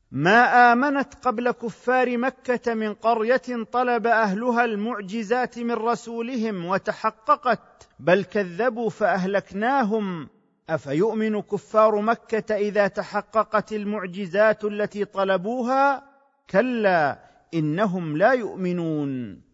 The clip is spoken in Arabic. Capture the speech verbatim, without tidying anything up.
ما آمنت قبل كفار مكة من قرية طلب أهلها المعجزات من رسولهم وتحققت، بل كذبوا فأهلكناهم. أفيؤمن كفار مكة إذا تحققت المعجزات التي طلبوها؟ كلا إنهم لا يؤمنون.